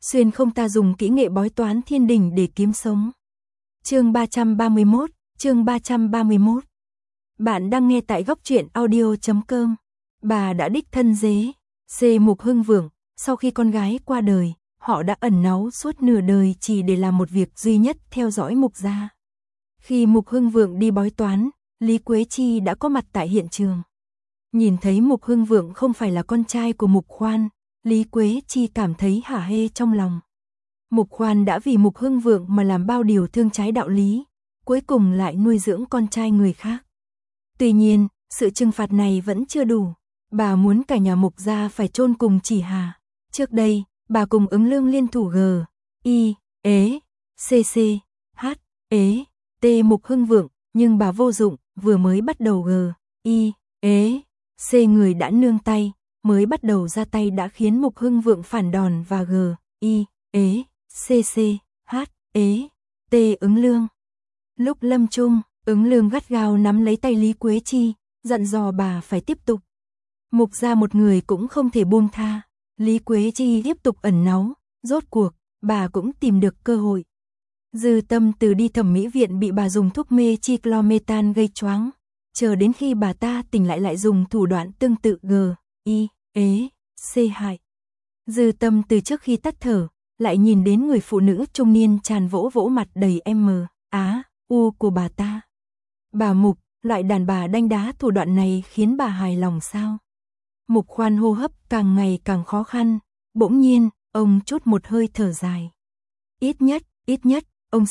xuyên không ta dùng kỹ nghệ bói toán thiên đình để kiếm sống. Chương 331. Bạn đang nghe tại góc truyện audio.com. Bà đã đích thân dế Mục Hưng Vượng, sau khi con gái qua đời, họ đã ẩn náu suốt nửa đời chỉ để làm một việc duy nhất, theo dõi Mục gia. Khi Mục Hưng Vượng đi bói toán, Lý Quế Chi đã có mặt tại hiện trường. Nhìn thấy Mục Hưng Vượng không phải là con trai của Mục Khoan, Lý Quế Chi cảm thấy hả hê trong lòng. Mục Khoan đã vì Mục Hưng Vượng mà làm bao điều thương trái đạo lý, cuối cùng lại nuôi dưỡng con trai người khác. Tuy nhiên, sự trừng phạt này vẫn chưa đủ. Bà muốn cả nhà Mục gia phải chôn cùng Chỉ Hà. Trước đây, bà cùng Ứng Lương liên thủ T Mục Hưng Vượng, nhưng bà vô dụng, vừa mới bắt đầu người đã nương tay, mới bắt đầu ra tay đã khiến Mục Hưng Vượng phản đòn và Ứng Lương. Lúc lâm chung, Ứng Lương gắt gao nắm lấy tay Lý Quế Chi, dặn dò bà phải tiếp tục. Mục gia một người cũng không thể buông tha. Lý Quế Chi tiếp tục ẩn náu, rốt cuộc, bà cũng tìm được cơ hội. Dư Tâm từ đi thẩm mỹ viện bị bà dùng thuốc mê Chiclometan gây choáng, chờ đến khi bà ta tỉnh lại dùng thủ đoạn tương tự hại. Dư Tâm từ trước khi tắt thở, lại nhìn đến người phụ nữ trung niên tràn vỗ mặt đầy u của bà ta. Bà Mục, loại đàn bà đanh đá thủ đoạn này khiến bà hài lòng sao? Mục Khoan hô hấp càng ngày càng khó khăn, bỗng nhiên, ông trút một hơi thở dài. Ít nhất, ông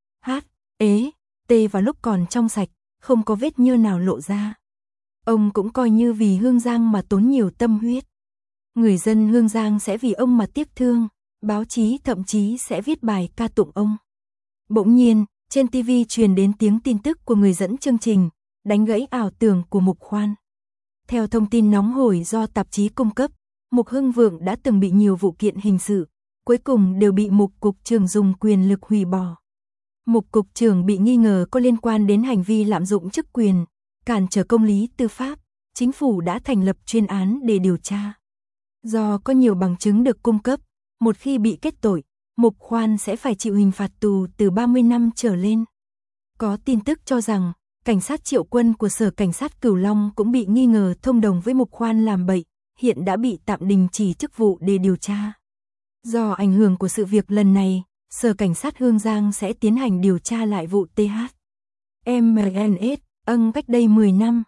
vào lúc còn trong sạch, không có vết nhơ nào lộ ra. Ông cũng coi như vì Hương Giang mà tốn nhiều tâm huyết. Người dân Hương Giang sẽ vì ông mà tiếc thương, báo chí thậm chí sẽ viết bài ca tụng ông. Bỗng nhiên, trên TV truyền đến tiếng tin tức của người dẫn chương trình, đánh gãy ảo tưởng của Mục Khoan. Theo thông tin nóng hổi do tạp chí cung cấp, Mục Hưng Vượng đã từng bị nhiều vụ kiện hình sự, cuối cùng đều bị Mục Cục trưởng dùng quyền lực hủy bỏ. Mục Cục trưởng bị nghi ngờ có liên quan đến hành vi lạm dụng chức quyền, cản trở công lý tư pháp, chính phủ đã thành lập chuyên án để điều tra. Do có nhiều bằng chứng được cung cấp, một khi bị kết tội, Mục Khoan sẽ phải chịu hình phạt tù từ 30 năm trở lên. Có tin tức cho rằng, cảnh sát Triệu Quân của Sở Cảnh sát Cửu Long cũng bị nghi ngờ thông đồng với Mục Khoan làm bậy, hiện đã bị tạm đình chỉ chức vụ để điều tra. Do ảnh hưởng của sự việc lần này, Sở Cảnh sát Hương Giang sẽ tiến hành điều tra lại vụ THMNS cách đây 10 năm.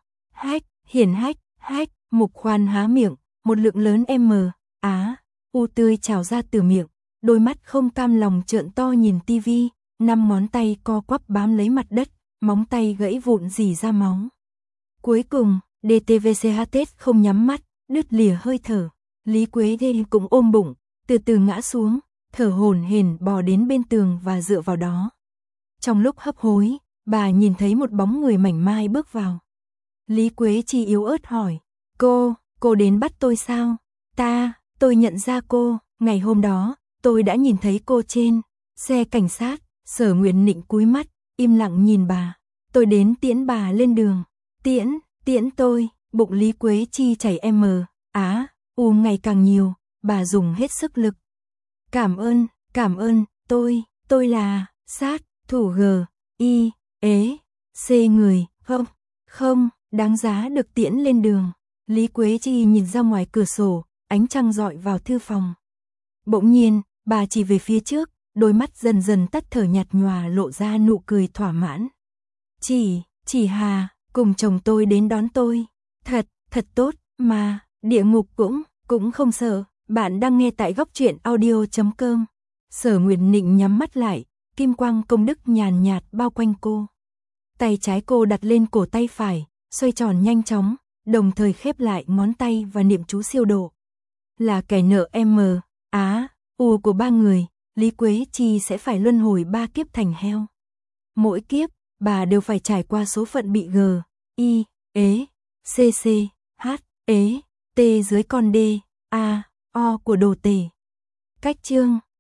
Mục Khoan há miệng, một lượng lớn u tươi trào ra từ miệng, đôi mắt không cam lòng trợn to nhìn tivi, 5 ngón tay co quắp bám lấy mặt đất, móng tay gãy vụn rỉ ra máu. Cuối cùng, DTVCHT không nhắm mắt, đứt lìa hơi thở. Lý Quế Chi cũng ôm bụng, từ từ ngã xuống, thở hổn hển bò đến bên tường và dựa vào đó. Trong lúc hấp hối, bà nhìn thấy một bóng người mảnh mai bước vào. Lý Quế Chi yếu ớt hỏi, cô đến bắt tôi sao? Tôi nhận ra cô, ngày hôm đó, tôi đã nhìn thấy cô trên xe cảnh sát. Sở Nguyện Nịnh cúi mắt, im lặng nhìn bà. Tôi đến tiễn bà lên đường. Tiễn tôi, bụng Lý Quế Chi chảy ngày càng nhiều, bà dùng hết sức lực. Cảm ơn, tôi là sát thủ người, không, đáng giá được tiễn lên đường. Lý Quế Chi nhìn ra ngoài cửa sổ, ánh trăng rọi vào thư phòng. Bỗng nhiên, bà chỉ về phía trước, đôi mắt dần dần tắt thở nhạt nhòa lộ ra nụ cười thỏa mãn. Chỉ Hà, cùng chồng tôi đến đón tôi. Thật tốt, mà, địa ngục cũng không sợ. Bạn đang nghe tại góc truyện audio.com. Sở Nguyện Nịnh nhắm mắt lại, kim quang công đức nhàn nhạt bao quanh cô. Tay trái cô đặt lên cổ tay phải, xoay tròn nhanh chóng, đồng thời khép lại ngón tay và niệm chú siêu độ. Là kẻ nợ của 3 người, Lý Quế Chi sẽ phải luân hồi 3 kiếp thành heo. Mỗi kiếp, bà đều phải trải qua số phận bị T dưới con D, O của đồ tể. Cách chương